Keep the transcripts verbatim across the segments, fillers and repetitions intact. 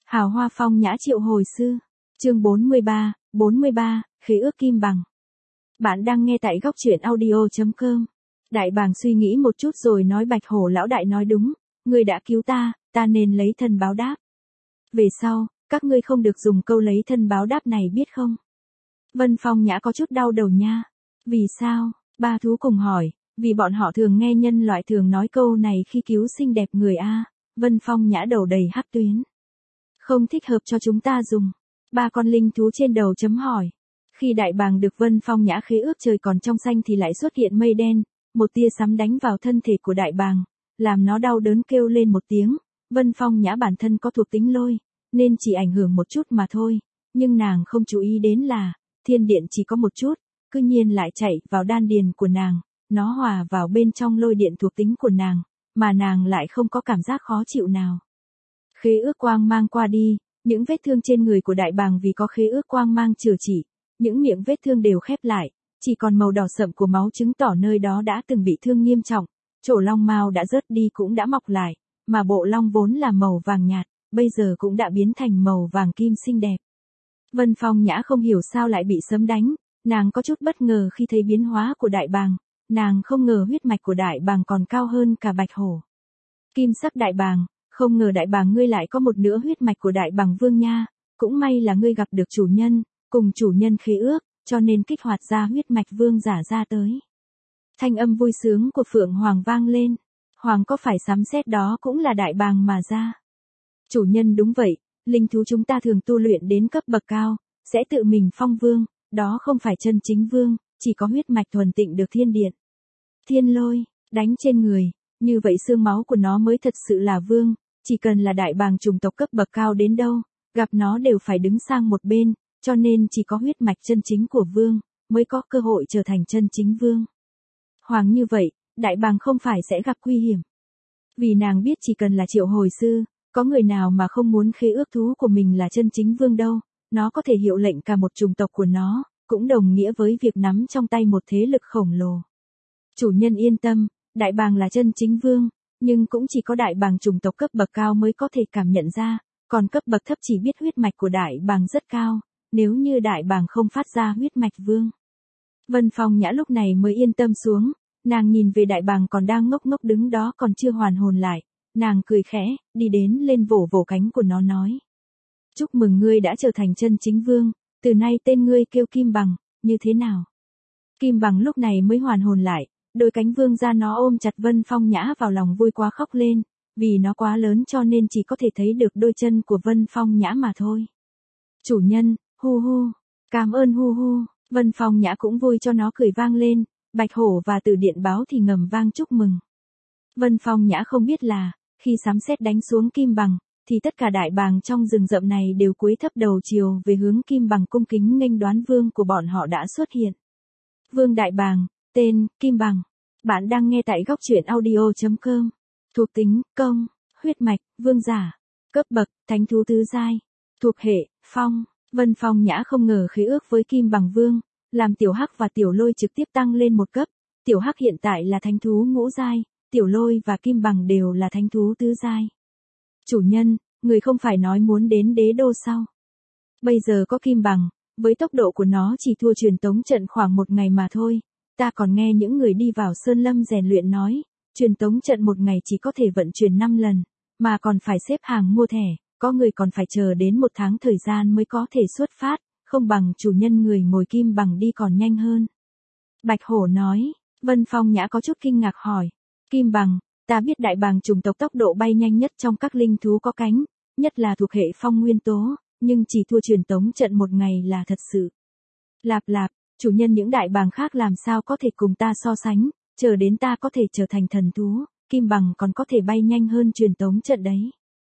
Hào hoa phong nhã triệu hồi sư. Chương bốn mươi ba, bốn mươi ba, khế ước kim bằng. Bạn đang nghe tại góc truyện audio chấm com. Đại bàng suy nghĩ một chút rồi nói Bạch Hổ lão đại nói đúng, ngươi đã cứu ta, ta nên lấy thân báo đáp. Về sau, các ngươi không được dùng câu lấy thân báo đáp này biết không? Vân Phong Nhã có chút đau đầu nha. Vì sao? Ba thú cùng hỏi, vì bọn họ thường nghe nhân loại thường nói câu này khi cứu xinh đẹp người a. Vân Phong Nhã đầu đầy hắc tuyến. Không thích hợp cho chúng ta dùng. Ba con linh thú trên đầu chấm hỏi. Khi đại bàng được Vân Phong Nhã khế ước trời còn trong xanh thì lại xuất hiện mây đen, một tia sấm đánh vào thân thể của đại bàng, làm nó đau đớn kêu lên một tiếng. Vân Phong Nhã bản thân có thuộc tính lôi, nên chỉ ảnh hưởng một chút mà thôi, nhưng nàng không chú ý đến là, thiên điện chỉ có một chút, cứ nhiên lại chạy vào đan điền của nàng, nó hòa vào bên trong lôi điện thuộc tính của nàng, mà nàng lại không có cảm giác khó chịu nào. Khế ước quang mang qua đi, những vết thương trên người của đại bàng vì có khế ước quang mang chữa trị, những miệng vết thương đều khép lại, chỉ còn màu đỏ sậm của máu chứng tỏ nơi đó đã từng bị thương nghiêm trọng, chỗ long mao đã rớt đi cũng đã mọc lại, mà bộ long vốn là màu vàng nhạt, bây giờ cũng đã biến thành màu vàng kim xinh đẹp. Vân Phong Nhã không hiểu sao lại bị sấm đánh, nàng có chút bất ngờ khi thấy biến hóa của đại bàng, nàng không ngờ huyết mạch của đại bàng còn cao hơn cả Bạch Hổ. Kim sắc đại bàng, không ngờ đại bàng ngươi lại có một nửa huyết mạch của đại bàng vương nha, cũng may là ngươi gặp được chủ nhân, cùng chủ nhân khế ước, cho nên kích hoạt ra huyết mạch vương giả ra tới. Thanh âm vui sướng của Phượng Hoàng vang lên, Hoàng có phải sấm sét đó cũng là đại bàng mà ra. Chủ nhân đúng vậy, linh thú chúng ta thường tu luyện đến cấp bậc cao, sẽ tự mình phong vương, đó không phải chân chính vương, chỉ có huyết mạch thuần tịnh được thiên điện. Thiên lôi, đánh trên người, như vậy xương máu của nó mới thật sự là vương, chỉ cần là đại bàng chủng tộc cấp bậc cao đến đâu, gặp nó đều phải đứng sang một bên, cho nên chỉ có huyết mạch chân chính của vương, mới có cơ hội trở thành chân chính vương. Hoàng như vậy, đại bàng không phải sẽ gặp nguy hiểm. Vì nàng biết chỉ cần là triệu hồi sư, có người nào mà không muốn khế ước thú của mình là chân chính vương đâu, nó có thể hiệu lệnh cả một chủng tộc của nó, cũng đồng nghĩa với việc nắm trong tay một thế lực khổng lồ. Chủ nhân yên tâm, đại bàng là chân chính vương, nhưng cũng chỉ có đại bàng chủng tộc cấp bậc cao mới có thể cảm nhận ra, còn cấp bậc thấp chỉ biết huyết mạch của đại bàng rất cao, nếu như đại bàng không phát ra huyết mạch vương. Vân Phong Nhã lúc này mới yên tâm xuống, nàng nhìn về đại bàng còn đang ngốc ngốc đứng đó còn chưa hoàn hồn lại, nàng cười khẽ, đi đến lên vỗ vỗ cánh của nó nói. Chúc mừng ngươi đã trở thành chân chính vương, từ nay tên ngươi kêu Kim Bằng, như thế nào? Kim Bằng lúc này mới hoàn hồn lại, đôi cánh vương ra nó ôm chặt Vân Phong Nhã vào lòng vui quá khóc lên, vì nó quá lớn cho nên chỉ có thể thấy được đôi chân của Vân Phong Nhã mà thôi. Chủ nhân, hu hu, cảm ơn hu hu, Vân Phong Nhã cũng vui cho nó cười vang lên, Bạch Hổ và Từ Điện Báo thì ngầm vang chúc mừng. Vân Phong Nhã không biết là, khi sấm sét đánh xuống Kim Bằng, thì tất cả đại bàng trong rừng rậm này đều cúi thấp đầu chiều về hướng Kim Bằng cung kính nghênh đoán vương của bọn họ đã xuất hiện. Vương đại bàng, tên, Kim Bằng. Bạn đang nghe tại góc truyện audio chấm com. Thuộc tính, công, huyết mạch, vương giả. Cấp bậc, thánh thú tứ giai. Thuộc hệ, phong. Vân Phong Nhã không ngờ khế ước với Kim Bằng vương, làm tiểu hắc và tiểu lôi trực tiếp tăng lên một cấp. Tiểu hắc hiện tại là thánh thú ngũ giai, tiểu lôi và Kim Bằng đều là thánh thú tứ giai. Chủ nhân, người không phải nói muốn đến đế đô sao? Bây giờ có Kim Bằng, với tốc độ của nó chỉ thua truyền tống trận khoảng một ngày mà thôi. Ta còn nghe những người đi vào Sơn Lâm rèn luyện nói, truyền tống trận một ngày chỉ có thể vận chuyển năm lần, mà còn phải xếp hàng mua thẻ, có người còn phải chờ đến một tháng thời gian mới có thể xuất phát, không bằng chủ nhân người ngồi Kim Bằng đi còn nhanh hơn. Bạch Hổ nói, Vân Phong Nhã có chút kinh ngạc hỏi, Kim Bằng, ta biết đại bàng chủng tộc tốc độ bay nhanh nhất trong các linh thú có cánh, nhất là thuộc hệ phong nguyên tố, nhưng chỉ thua truyền tống trận một ngày là thật sự. Lạp lạp, chủ nhân những đại bàng khác làm sao có thể cùng ta so sánh, chờ đến ta có thể trở thành thần thú, Kim Bằng còn có thể bay nhanh hơn truyền tống trận đấy.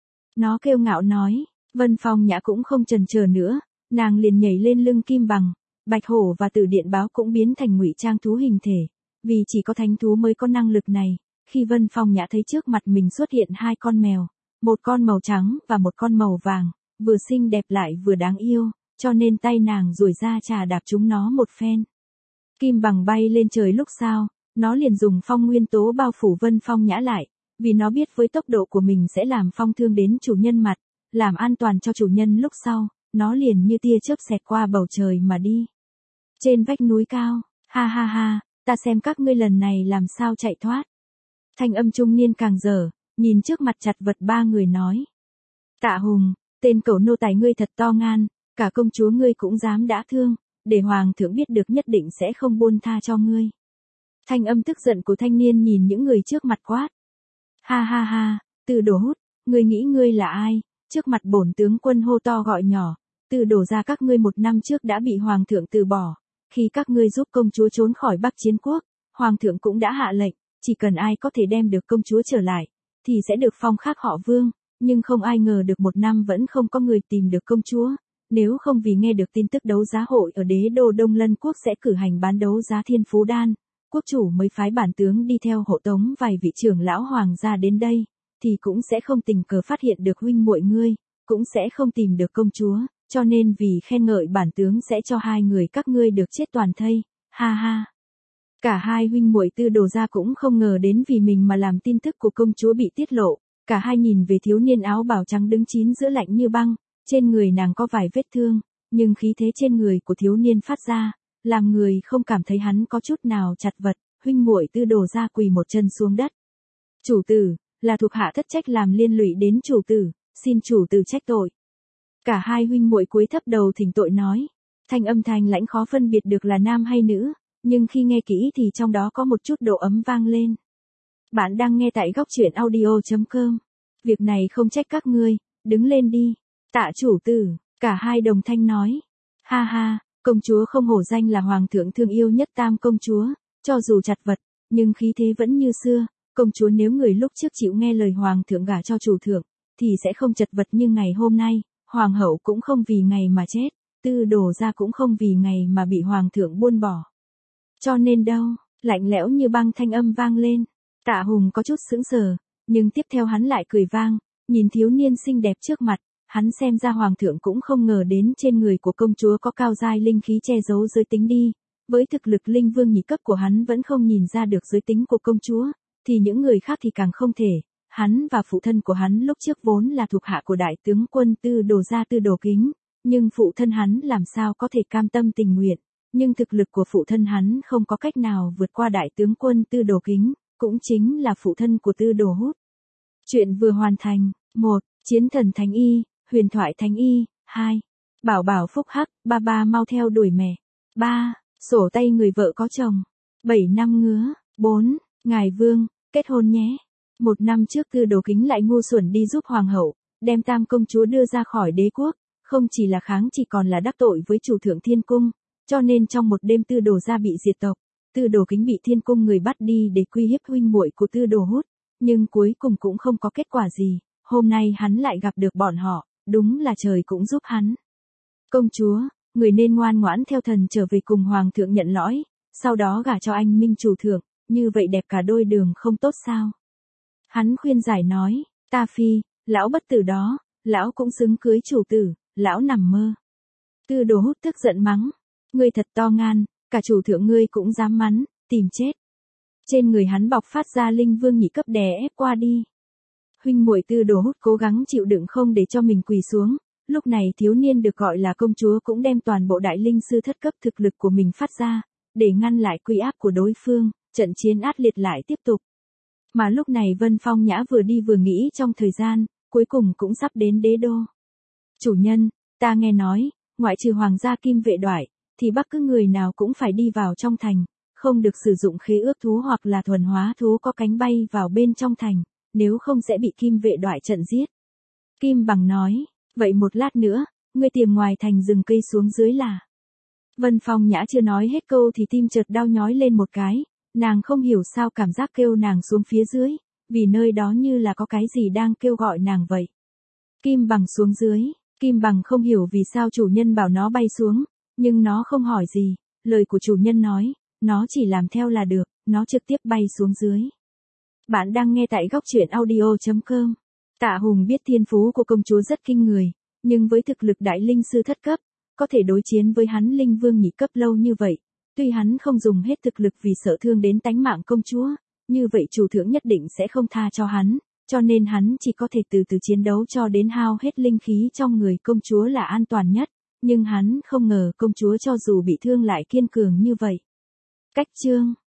Nó kêu ngạo nói, Vân Phong Nhã cũng không chần chờ nữa, nàng liền nhảy lên lưng Kim Bằng, Bạch Hổ và Từ Điện Báo cũng biến thành ngụy trang thú hình thể, vì chỉ có thánh thú mới có năng lực này. Khi Vân Phong Nhã thấy trước mặt mình xuất hiện hai con mèo, một con màu trắng và một con màu vàng, vừa xinh đẹp lại vừa đáng yêu, cho nên tay nàng duỗi ra chà đạp chúng nó một phen. Kim Bằng bay lên trời lúc sau, nó liền dùng phong nguyên tố bao phủ Vân Phong Nhã lại, vì nó biết với tốc độ của mình sẽ làm phong thương đến chủ nhân mặt, làm an toàn cho chủ nhân lúc sau, nó liền như tia chớp xẹt qua bầu trời mà đi. Trên vách núi cao, ha ha ha, ta xem các ngươi lần này làm sao chạy thoát. Thanh âm trung niên càng dở, nhìn trước mặt chặt vật ba người nói. Tạ Hùng, tên cẩu nô tài ngươi thật to gan, cả công chúa ngươi cũng dám đã thương, để hoàng thượng biết được nhất định sẽ không buông tha cho ngươi. Thanh âm tức giận của thanh niên nhìn những người trước mặt quát. Ha ha ha, Từ Đồ Hút, ngươi nghĩ ngươi là ai, trước mặt bổn tướng quân hô to gọi nhỏ, Từ Đồ gia các ngươi một năm trước đã bị hoàng thượng từ bỏ, khi các ngươi giúp công chúa trốn khỏi Bắc Chiến Quốc, hoàng thượng cũng đã hạ lệnh, chỉ cần ai có thể đem được công chúa trở lại, thì sẽ được phong khác họ Vương, nhưng không ai ngờ được một năm vẫn không có người tìm được công chúa, nếu không vì nghe được tin tức đấu giá hội ở đế đô Đông Lân Quốc sẽ cử hành bán đấu giá Thiên Phú Đan, quốc chủ mới phái bản tướng đi theo hộ tống vài vị trưởng lão hoàng gia đến đây, thì cũng sẽ không tình cờ phát hiện được huynh muội ngươi, cũng sẽ không tìm được công chúa, cho nên vì khen ngợi bản tướng sẽ cho hai người các ngươi được chết toàn thây, ha ha. Cả hai huynh muội Tư Đồ gia cũng không ngờ đến vì mình mà làm tin tức của công chúa bị tiết lộ, cả hai nhìn về thiếu niên áo bào trắng đứng chín giữa lạnh như băng, trên người nàng có vài vết thương, nhưng khí thế trên người của thiếu niên phát ra, làm người không cảm thấy hắn có chút nào chặt vật, huynh muội Tư Đồ gia quỳ một chân xuống đất. Chủ tử, là thuộc hạ thất trách làm liên lụy đến chủ tử, xin chủ tử trách tội. Cả hai huynh muội cúi thấp đầu thỉnh tội nói, thanh âm thanh lãnh khó phân biệt được là nam hay nữ, nhưng khi nghe kỹ thì trong đó có một chút độ ấm vang lên. Bạn đang nghe tại góc truyện audio chấm com. Việc này không trách các ngươi, đứng lên đi. Tạ chủ tử, cả hai đồng thanh nói. Ha ha, công chúa không hổ danh là hoàng thượng thương yêu nhất tam công chúa, cho dù chặt vật, nhưng khí thế vẫn như xưa. Công chúa nếu người lúc trước chịu nghe lời hoàng thượng gả cho chủ thượng, thì sẽ không chật vật như ngày hôm nay. Hoàng hậu cũng không vì ngày mà chết, Tư Đồ gia cũng không vì ngày mà bị hoàng thượng buông bỏ. Cho nên đâu, lạnh lẽo như băng thanh âm vang lên. Tạ Hùng có chút sững sờ, nhưng tiếp theo hắn lại cười vang, nhìn thiếu niên xinh đẹp trước mặt, hắn xem ra hoàng thượng cũng không ngờ đến trên người của công chúa có cao giai linh khí che giấu giới tính đi. Với thực lực linh vương nhị cấp của hắn vẫn không nhìn ra được giới tính của công chúa, thì những người khác thì càng không thể. Hắn và phụ thân của hắn lúc trước vốn là thuộc hạ của đại tướng quân Tư Đồ gia Tư Đồ Kính, nhưng phụ thân hắn làm sao có thể cam tâm tình nguyện, nhưng thực lực của phụ thân hắn không có cách nào vượt qua đại tướng quân Tư Đồ Kính, cũng chính là phụ thân của Tư Đồ Hút. Chuyện vừa hoàn thành. một. Chiến thần Thánh Y, huyền thoại Thánh Y. hai. Bảo bảo phúc hắc, ba ba mau theo đuổi mẹ. ba. Sổ tay người vợ có chồng. bảy năm ngứa. bốn. Ngài Vương, kết hôn nhé. Một năm trước Tư Đồ Kính lại ngu xuẩn đi giúp hoàng hậu, đem tam công chúa đưa ra khỏi đế quốc, không chỉ là kháng chỉ còn là đắc tội với chủ thượng thiên cung, cho nên trong một đêm Tư Đồ gia bị diệt tộc, Tư Đồ Kính bị thiên cung người bắt đi để quy hiếp huynh muội của Tư Đồ Hút, nhưng cuối cùng cũng không có kết quả gì, hôm nay hắn lại gặp được bọn họ, đúng là trời cũng giúp hắn. Công chúa, người nên ngoan ngoãn theo thần trở về cùng hoàng thượng nhận lõi, sau đó gả cho anh minh chủ thượng, như vậy đẹp cả đôi đường không tốt sao? Hắn khuyên giải nói, ta phi, lão bất tử đó, lão cũng xứng cưới chủ tử, lão nằm mơ. Tư Đồ Hút tức giận mắng, ngươi thật to gan, cả chủ thượng ngươi cũng dám mắng, tìm chết. Trên người hắn bộc phát ra linh vương nhị cấp đè ép qua đi. Huynh muội Tư Đồ Hút cố gắng chịu đựng không để cho mình quỳ xuống, lúc này thiếu niên được gọi là công chúa cũng đem toàn bộ đại linh sư thất cấp thực lực của mình phát ra, để ngăn lại quy áp của đối phương, trận chiến ác liệt lại tiếp tục. Mà lúc này Vân Phong Nhã vừa đi vừa nghĩ trong thời gian, cuối cùng cũng sắp đến đế đô. Chủ nhân, ta nghe nói, ngoại trừ hoàng gia kim vệ đoại, thì bất cứ người nào cũng phải đi vào trong thành, không được sử dụng khế ước thú hoặc là thuần hóa thú có cánh bay vào bên trong thành, nếu không sẽ bị kim vệ đoại trận giết. Kim Bằng nói, vậy một lát nữa, ngươi tìm ngoài thành rừng cây xuống dưới là. Vân Phong Nhã chưa nói hết câu thì tim chợt đau nhói lên một cái, nàng không hiểu sao cảm giác kêu nàng xuống phía dưới, vì nơi đó như là có cái gì đang kêu gọi nàng vậy. Kim Bằng xuống dưới, Kim Bằng không hiểu vì sao chủ nhân bảo nó bay xuống, nhưng nó không hỏi gì, lời của chủ nhân nói, nó chỉ làm theo là được, nó trực tiếp bay xuống dưới. Bạn đang nghe tại góc truyện audio chấm com. Tạ Hùng biết thiên phú của công chúa rất kinh người, nhưng với thực lực đại linh sư thất cấp, có thể đối chiến với hắn linh vương nhị cấp lâu như vậy, tuy hắn không dùng hết thực lực vì sợ thương đến tánh mạng công chúa, như vậy chủ thượng nhất định sẽ không tha cho hắn, cho nên hắn chỉ có thể từ từ chiến đấu cho đến hao hết linh khí trong người công chúa là an toàn nhất, nhưng hắn không ngờ công chúa cho dù bị thương lại kiên cường như vậy. Cách chương